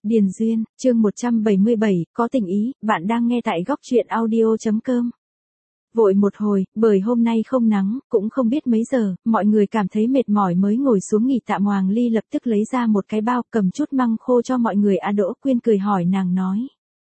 Điền Duyên, chương 177, có tình ý, bạn đang nghe tại góc truyện audio.com. Vội một hồi, bởi hôm nay không nắng, cũng không biết mấy giờ, mọi người cảm thấy mệt mỏi mới ngồi xuống nghỉ tạm. Hoàng Ly lập tức lấy ra một cái bao, cầm chút măng khô cho mọi người. Đỗ Quyên cười hỏi nàng nói.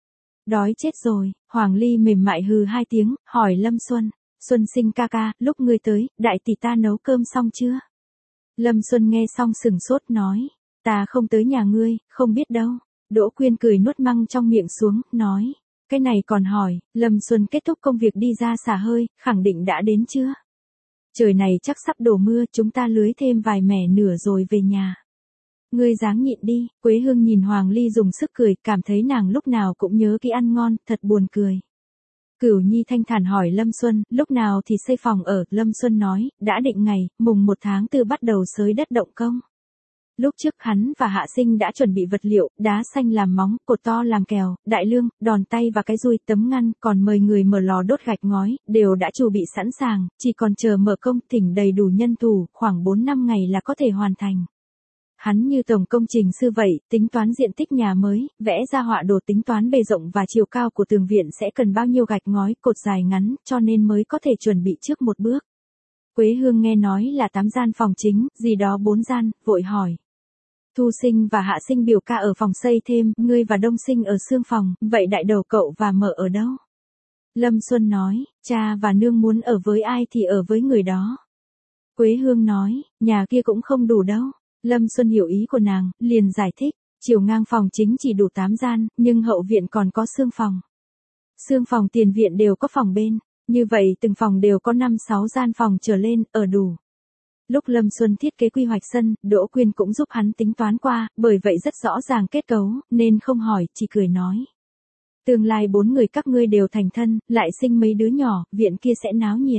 Đói chết rồi. Hoàng Ly mềm mại hừ hai tiếng, hỏi Lâm Xuân. Xuân Sinh ca ca, lúc ngươi tới, đại tỷ ta nấu cơm xong chưa? Lâm Xuân nghe xong sừng sốt nói. Ta không tới nhà ngươi, không biết đâu. Đỗ Quyên cười nuốt măng trong miệng xuống, nói. Cái này còn hỏi, Lâm Xuân kết thúc công việc đi ra xả hơi, khẳng định đã đến chưa? Trời này chắc sắp đổ mưa, chúng ta lưới thêm vài mẻ nửa rồi về nhà. Ngươi dáng nhịn đi. Quế Hương nhìn Hoàng Ly dùng sức cười, cảm thấy nàng lúc nào cũng nhớ cái ăn ngon, thật buồn cười. Cửu Nhi thanh thản hỏi Lâm Xuân, lúc nào thì xây phòng ở? Lâm Xuân nói, đã định ngày, mùng 1 tháng 4 bắt đầu xới đất động công. Lúc trước hắn và Hạ Sinh đã chuẩn bị vật liệu, đá xanh làm móng, cột to làm kèo, đại lương, đòn tay và cái dùi, tấm ngăn, còn mời người mở lò đốt gạch ngói, đều đã chuẩn bị sẵn sàng, chỉ còn chờ mở công, thỉnh đầy đủ nhân thủ, khoảng 4-5 ngày là có thể hoàn thành. Hắn như tổng công trình sư vậy, tính toán diện tích nhà mới, vẽ ra họa đồ, tính toán bề rộng và chiều cao của tường viện sẽ cần bao nhiêu gạch ngói, cột dài ngắn, cho nên mới có thể chuẩn bị trước một bước. Quế Hương nghe nói là 8 gian phòng chính, gì đó 4 gian, vội hỏi. Thu Sinh và Hạ Sinh biểu ca ở phòng xây thêm, ngươi và Đông Sinh ở xương phòng, vậy đại đầu cậu và Mợ ở đâu? Lâm Xuân nói, cha và nương muốn ở với ai thì ở với người đó. Quế Hương nói, nhà kia cũng không đủ đâu. Lâm Xuân hiểu ý của nàng, liền giải thích, chiều ngang phòng chính chỉ đủ 8 gian, nhưng hậu viện còn có xương phòng. Xương phòng tiền viện đều có phòng bên, như vậy từng phòng đều có 5-6 gian phòng trở lên, ở đủ. Lúc Lâm Xuân thiết kế quy hoạch sân, Đỗ Quyên cũng giúp hắn tính toán qua, bởi vậy rất rõ ràng kết cấu, nên không hỏi, chỉ cười nói. Tương lai 4 người các ngươi đều thành thân, lại sinh mấy đứa nhỏ, viện kia sẽ náo nhiệt.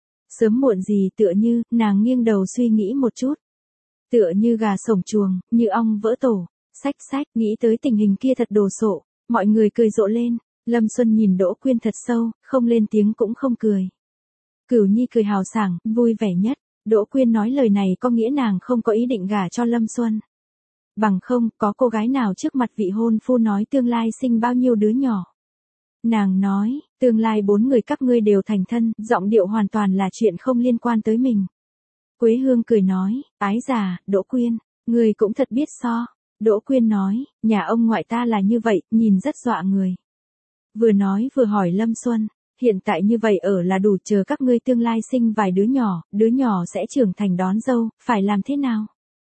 Sớm muộn gì tựa như, nàng nghiêng đầu suy nghĩ một chút. Tựa như gà sổng chuồng, như ong vỡ tổ, sách, nghĩ tới tình hình kia thật đồ sộ, mọi người cười rộ lên. Lâm Xuân nhìn Đỗ Quyên thật sâu, không lên tiếng cũng không cười. Cửu Nhi cười hào sảng, vui vẻ nhất. Đỗ Quyên nói lời này có nghĩa nàng không có ý định gả cho Lâm Xuân. Bằng không, có cô gái nào trước mặt vị hôn phu nói tương lai sinh bao nhiêu đứa nhỏ. Nàng nói, tương lai 4 người các ngươi đều thành thân, giọng điệu hoàn toàn là chuyện không liên quan tới mình. Quế Hương cười nói, ái già, Đỗ Quyên, ngươi cũng thật biết so. Đỗ Quyên nói, nhà ông ngoại ta là như vậy, nhìn rất dọa người. Vừa nói vừa hỏi Lâm Xuân. Hiện tại như vậy ở là đủ, chờ các ngươi tương lai sinh vài đứa nhỏ sẽ trưởng thành đón dâu, phải làm thế nào?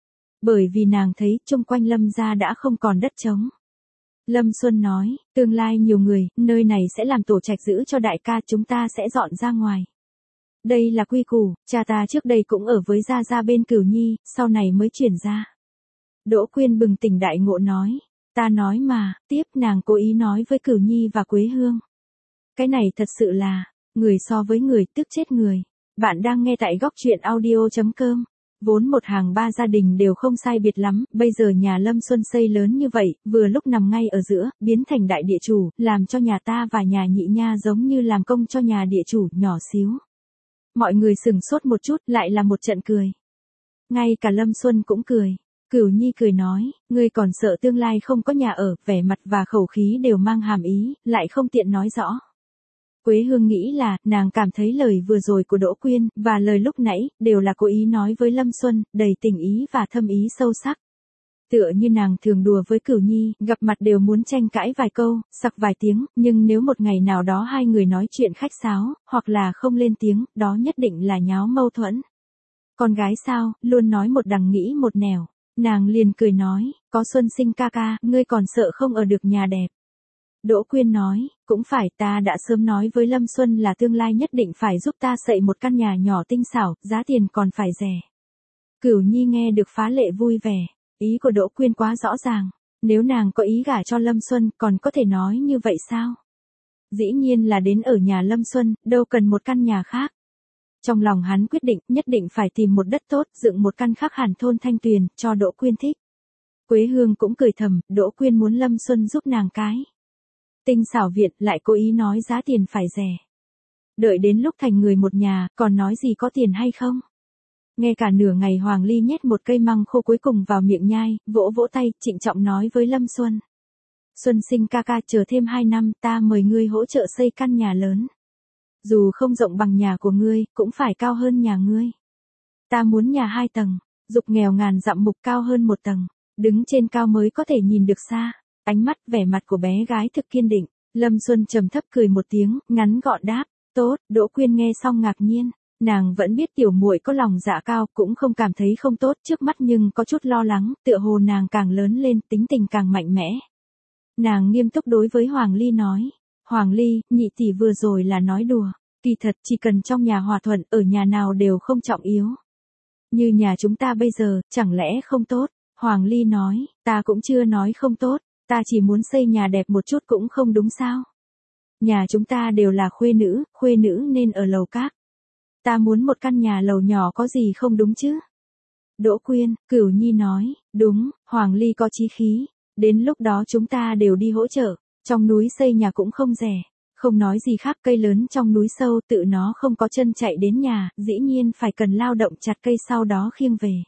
Bởi vì nàng thấy, chung quanh Lâm gia đã không còn đất trống. Lâm Xuân nói, tương lai nhiều người, nơi này sẽ làm tổ trạch giữ cho đại ca, chúng ta sẽ dọn ra ngoài. Đây là quy củ, cha ta trước đây cũng ở với gia gia bên Cửu Nhi, sau này mới chuyển ra. Đỗ Quyên bừng tỉnh đại ngộ nói, ta nói mà, tiếp nàng cố ý nói với Cửu Nhi và Quế Hương. Cái này thật sự là, người so với người, tức chết người. Bạn đang nghe tại góc truyện audio.com. Vốn một hàng 3 gia đình đều không sai biệt lắm, bây giờ nhà Lâm Xuân xây lớn như vậy, vừa lúc nằm ngay ở giữa, biến thành đại địa chủ, làm cho nhà ta và nhà Nhị Nha giống như làm công cho nhà địa chủ, nhỏ xíu. Mọi người sừng sốt một chút, lại là một trận cười. Ngay cả Lâm Xuân cũng cười. Cửu Nhi cười nói, ngươi còn sợ tương lai không có nhà ở, vẻ mặt và khẩu khí đều mang hàm ý, lại không tiện nói rõ. Quế Hương nghĩ là, nàng cảm thấy lời vừa rồi của Đỗ Quyên, và lời lúc nãy, đều là cố ý nói với Lâm Xuân, đầy tình ý và thâm ý sâu sắc. Tựa như nàng thường đùa với Cửu Nhi, gặp mặt đều muốn tranh cãi vài câu, sặc vài tiếng, nhưng nếu một ngày nào đó hai người nói chuyện khách sáo, hoặc là không lên tiếng, đó nhất định là nháo mâu thuẫn. Con gái sao, luôn nói một đằng nghĩ một nẻo. Nàng liền cười nói, có Xuân Sinh ca ca, ngươi còn sợ không ở được nhà đẹp. Đỗ Quyên nói, cũng phải, ta đã sớm nói với Lâm Xuân là tương lai nhất định phải giúp ta xây một căn nhà nhỏ tinh xảo, giá tiền còn phải rẻ. Cửu Nhi nghe được phá lệ vui vẻ, ý của Đỗ Quyên quá rõ ràng, nếu nàng có ý gả cho Lâm Xuân còn có thể nói như vậy sao? Dĩ nhiên là đến ở nhà Lâm Xuân, đâu cần một căn nhà khác. Trong lòng hắn quyết định, nhất định phải tìm một đất tốt, dựng một căn khác hẳn thôn Thanh Tuyền, cho Đỗ Quyên thích. Quế Hương cũng cười thầm, Đỗ Quyên muốn Lâm Xuân giúp nàng cái tinh xảo viện, lại cố ý nói giá tiền phải rẻ. Đợi đến lúc thành người một nhà, còn nói gì có tiền hay không? Nghe cả nửa ngày Hoàng Ly nhét một cây măng khô cuối cùng vào miệng nhai, vỗ vỗ tay, trịnh trọng nói với Lâm Xuân. Xuân Sinh ca ca, chờ thêm 2 năm ta mời ngươi hỗ trợ xây căn nhà lớn. Dù không rộng bằng nhà của ngươi, cũng phải cao hơn nhà ngươi. Ta muốn nhà 2 tầng, dục nghèo ngàn dặm mục cao hơn 1 tầng. Đứng trên cao mới có thể nhìn được xa. Ánh mắt vẻ mặt của bé gái thực kiên định. Lâm Xuân trầm thấp cười một tiếng, ngắn gọn đáp. Tốt. Đỗ Quyên nghe xong ngạc nhiên. Nàng vẫn biết tiểu muội có lòng dạ cao, cũng không cảm thấy không tốt trước mắt, nhưng có chút lo lắng, tựa hồ nàng càng lớn lên, tính tình càng mạnh mẽ. Nàng nghiêm túc đối với Hoàng Ly nói. Hoàng Ly, nhị tỷ vừa rồi là nói đùa. Kỳ thật chỉ cần trong nhà hòa thuận, ở nhà nào đều không trọng yếu. Như nhà chúng ta bây giờ, chẳng lẽ không tốt? Hoàng Ly nói, ta cũng chưa nói không tốt, ta chỉ muốn xây nhà đẹp một chút cũng không đúng sao? Nhà chúng ta đều là khuê nữ nên ở lầu các. Ta muốn một căn nhà lầu nhỏ có gì không đúng chứ? Đỗ Quyên, Cửu Nhi nói, đúng, Hoàng Ly có chí khí. Đến lúc đó chúng ta đều đi hỗ trợ, trong núi xây nhà cũng không rẻ. Không nói gì khác, cây lớn trong núi sâu tự nó không có chân chạy đến nhà, dĩ nhiên phải cần lao động chặt cây sau đó khiêng về.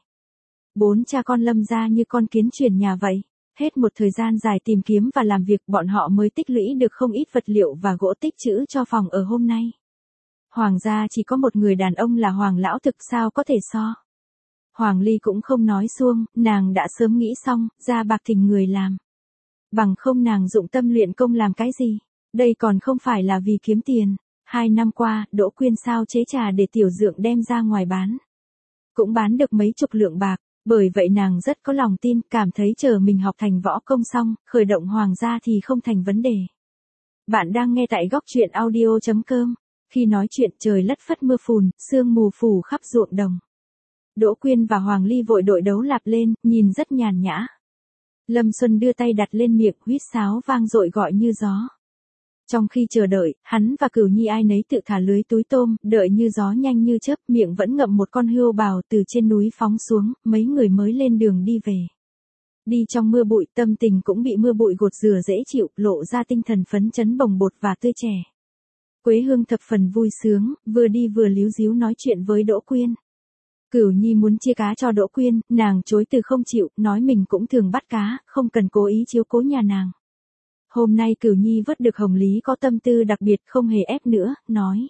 4 cha con Lâm gia như con kiến chuyển nhà vậy. Hết một thời gian dài tìm kiếm và làm việc, bọn họ mới tích lũy được không ít vật liệu và gỗ tích trữ cho phòng ở hôm nay. Hoàng gia chỉ có một người đàn ông là Hoàng lão thực, sao có thể so. Hoàng Ly cũng không nói suông, nàng đã sớm nghĩ xong, ra bạc thỉnh người làm. Bằng không nàng dụng tâm luyện công làm cái gì? Đây còn không phải là vì kiếm tiền. 2 năm qua, Đỗ Quyên sao chế trà để tiểu dượng đem ra ngoài bán. Cũng bán được mấy chục lượng bạc, bởi vậy nàng rất có lòng tin, cảm thấy chờ mình học thành võ công xong, khởi động Hoàng gia thì không thành vấn đề. Bạn đang nghe tại góc truyện audio.com. Khi nói chuyện trời lất phất mưa phùn, sương mù phủ khắp ruộng đồng. Đỗ Quyên và Hoàng Ly vội đội đấu lạp lên, nhìn rất nhàn nhã. Lâm Xuân đưa tay đặt lên miệng, huýt sáo vang dội gọi như gió. Trong khi chờ đợi, hắn và Cửu Nhi ai nấy tự thả lưới túi tôm, đợi như gió nhanh như chớp, miệng vẫn ngậm một con hươu bào từ trên núi phóng xuống, mấy người mới lên đường đi về. Đi trong mưa bụi, tâm tình cũng bị mưa bụi gột rửa dễ chịu, lộ ra tinh thần phấn chấn bồng bột và tươi trẻ. Quế Hương thập phần vui sướng, vừa đi vừa líu díu nói chuyện với Đỗ Quyên. Cửu Nhi muốn chia cá cho Đỗ Quyên, nàng chối từ không chịu, nói mình cũng thường bắt cá, không cần cố ý chiếu cố nhà nàng. Hôm nay Cửu Nhi vớt được hồng lý có tâm tư đặc biệt, không hề ép nữa, nói.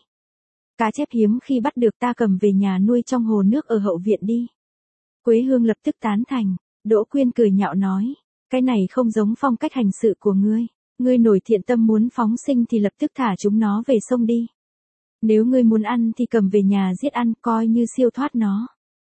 Cá chép hiếm khi bắt được, ta cầm về nhà nuôi trong hồ nước ở hậu viện đi. Quế Hương lập tức tán thành. Đỗ Quyên cười nhạo nói. Cái này không giống phong cách hành sự của ngươi. Ngươi nổi thiện tâm muốn phóng sinh thì lập tức thả chúng nó về sông đi. Nếu ngươi muốn ăn thì cầm về nhà giết ăn, coi như siêu thoát nó.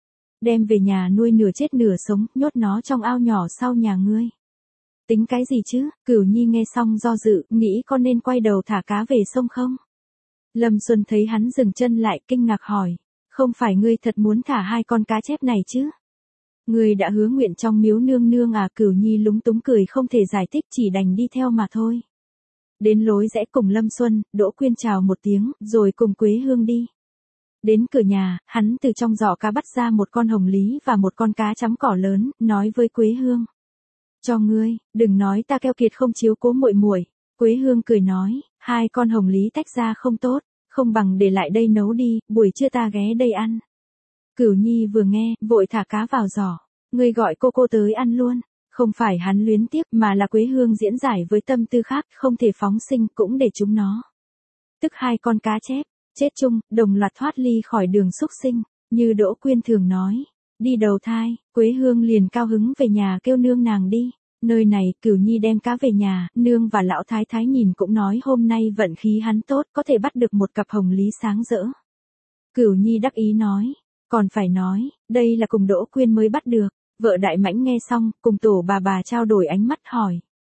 Đem về nhà nuôi nửa chết nửa sống, nhốt nó trong ao nhỏ sau nhà ngươi. Tính cái gì chứ? Cửu Nhi nghe xong do dự, nghĩ có nên quay đầu thả cá về sông không? Lâm Xuân thấy hắn dừng chân lại, kinh ngạc hỏi. Không phải ngươi thật muốn thả 2 con cá chép này chứ? Ngươi đã hứa nguyện trong miếu nương nương à? Cửu Nhi lúng túng cười không thể giải thích, chỉ đành đi theo mà thôi. Đến lối rẽ cùng Lâm Xuân, Đỗ Quyên chào một tiếng, rồi cùng Quế Hương đi. Đến cửa nhà, hắn từ trong giỏ cá bắt ra một con hồng lý và một con cá chấm cỏ lớn, nói với Quế Hương. Cho ngươi, đừng nói ta keo kiệt không chiếu cố muội muội. Quế Hương cười nói, 2 con hồng lý tách ra không tốt, không bằng để lại đây nấu đi, buổi trưa ta ghé đây ăn. Cửu Nhi vừa nghe, vội thả cá vào giỏ. Ngươi gọi cô tới ăn luôn. Không phải hắn luyến tiếc, mà là Quế Hương diễn giải với tâm tư khác, không thể phóng sinh cũng để chúng nó. Tức 2 con cá chép, chết chung, đồng loạt thoát ly khỏi đường súc sinh, như Đỗ Quyên thường nói. Đi đầu thai, Quế Hương liền cao hứng về nhà kêu nương nàng đi. Nơi này, Cửu Nhi đem cá về nhà, nương và lão thái thái nhìn cũng nói hôm nay vận khí hắn tốt, có thể bắt được một cặp hồng lý sáng rỡ. Cửu Nhi đắc ý nói, còn phải nói, đây là cùng Đỗ Quyên mới bắt được. Vợ Đại Mãnh nghe xong, cùng tổ bà trao đổi ánh mắt hỏi.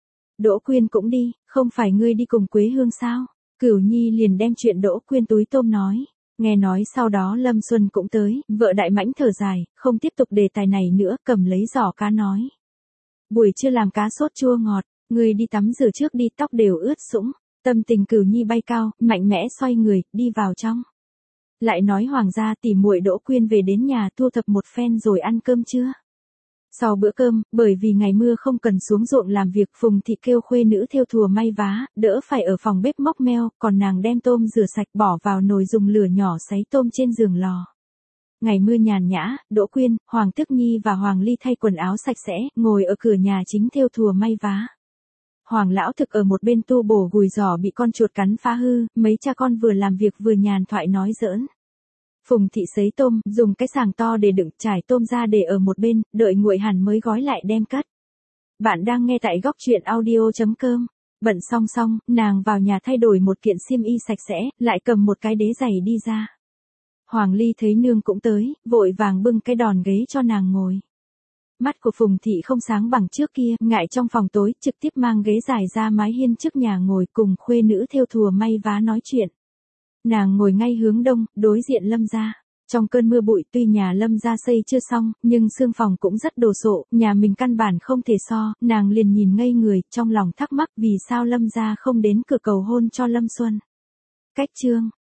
Đỗ Quyên cũng đi, không phải ngươi đi cùng Quế Hương sao? Cửu Nhi liền đem chuyện Đỗ Quyên túi tôm nói. Nghe nói sau đó Lâm Xuân cũng tới, vợ Đại Mãnh thở dài, không tiếp tục đề tài này nữa, cầm lấy giỏ cá nói. Buổi trưa làm cá sốt chua ngọt, ngươi đi tắm rửa trước đi, tóc đều ướt sũng. Tâm tình Cửu Nhi bay cao, mạnh mẽ xoay người, đi vào trong. Lại nói Hoàng gia tỉ muội Đỗ Quyên về đến nhà thu thập một phen rồi ăn cơm trưa. Sau bữa cơm, bởi vì ngày mưa không cần xuống ruộng làm việc, Phùng Thị kêu khuê nữ thêu thùa may vá, đỡ phải ở phòng bếp móc meo, còn nàng đem tôm rửa sạch bỏ vào nồi dùng lửa nhỏ sấy tôm trên giường lò. Ngày mưa nhàn nhã, Đỗ Quyên, Hoàng Tức Nhi và Hoàng Ly thay quần áo sạch sẽ, ngồi ở cửa nhà chính thêu thùa may vá. Hoàng lão thực ở một bên tu bổ gùi giỏ bị con chuột cắn phá hư, mấy cha con vừa làm việc vừa nhàn thoại nói giỡn. Phùng thị sấy tôm, dùng cái sàng to để đựng, trải tôm ra để ở một bên, đợi nguội hẳn mới gói lại đem cất. Bạn đang nghe tại góc truyện audio.com. Bận xong, nàng vào nhà thay đổi một kiện xiêm y sạch sẽ, lại cầm một cái đế giày đi ra. Hoàng Ly thấy nương cũng tới, vội vàng bưng cái đòn ghế cho nàng ngồi. Mắt của Phùng thị không sáng bằng trước kia, ngại trong phòng tối, trực tiếp mang ghế dài ra mái hiên trước nhà ngồi cùng khuê nữ thêu thùa may vá nói chuyện. Nàng ngồi ngay hướng đông, đối diện Lâm gia. Trong cơn mưa bụi tuy nhà Lâm gia xây chưa xong, nhưng xương phòng cũng rất đồ sộ, nhà mình căn bản không thể so, nàng liền nhìn ngây người, trong lòng thắc mắc vì sao Lâm gia không đến cửa cầu hôn cho Lâm Xuân. Cách chương